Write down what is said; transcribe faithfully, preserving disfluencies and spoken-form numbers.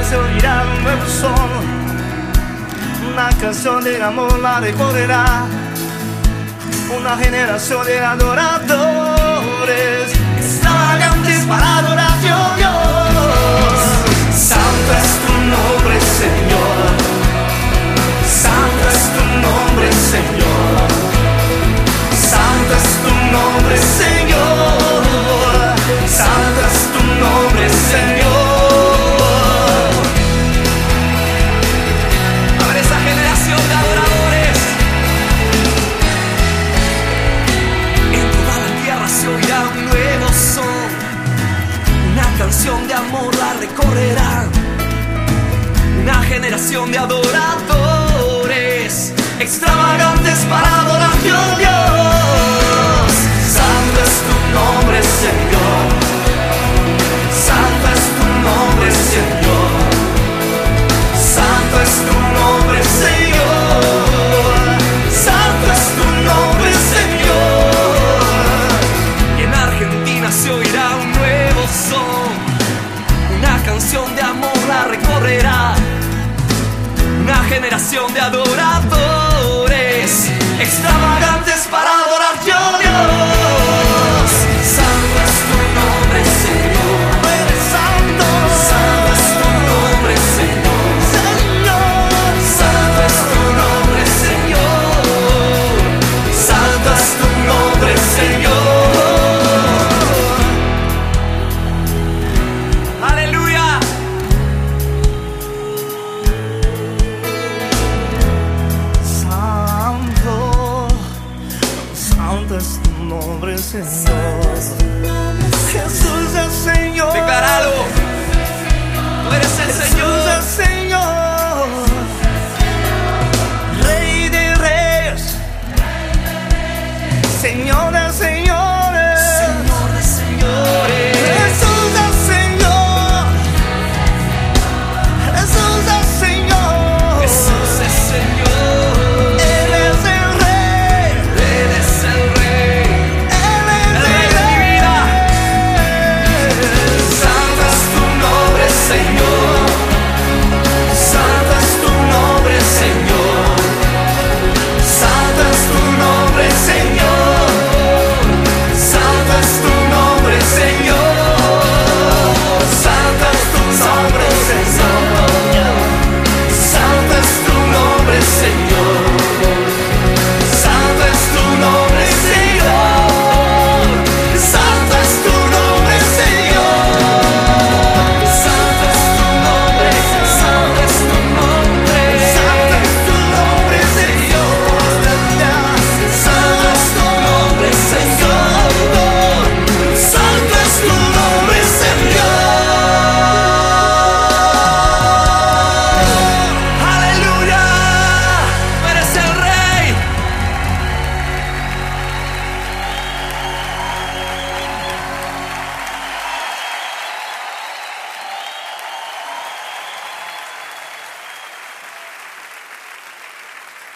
se oirá un nuevo son, una canción de amor la recorrerá, una generación de adoradores extravagantes para adorar a Dios. Santo es tu nombre, Señor. Santo es tu nombre, Señor. Santo es tu nombre, Señor. Santo es tu nombre, Señor. A ver esa generación de adoradores. En toda la tierra se oirá un nuevo son, una canción de amor la recorrerá, una generación de adoradores extravagantes para adorar a Dios. Santo es tu nombre, Señor. Santo es tu nombre, Señor. Santo es tu nombre, Señor. Santo es tu nombre, Señor. Y en Argentina se oirá un nuevo son, una canción de amor la recorrerá, una generación de adoradores extravagantes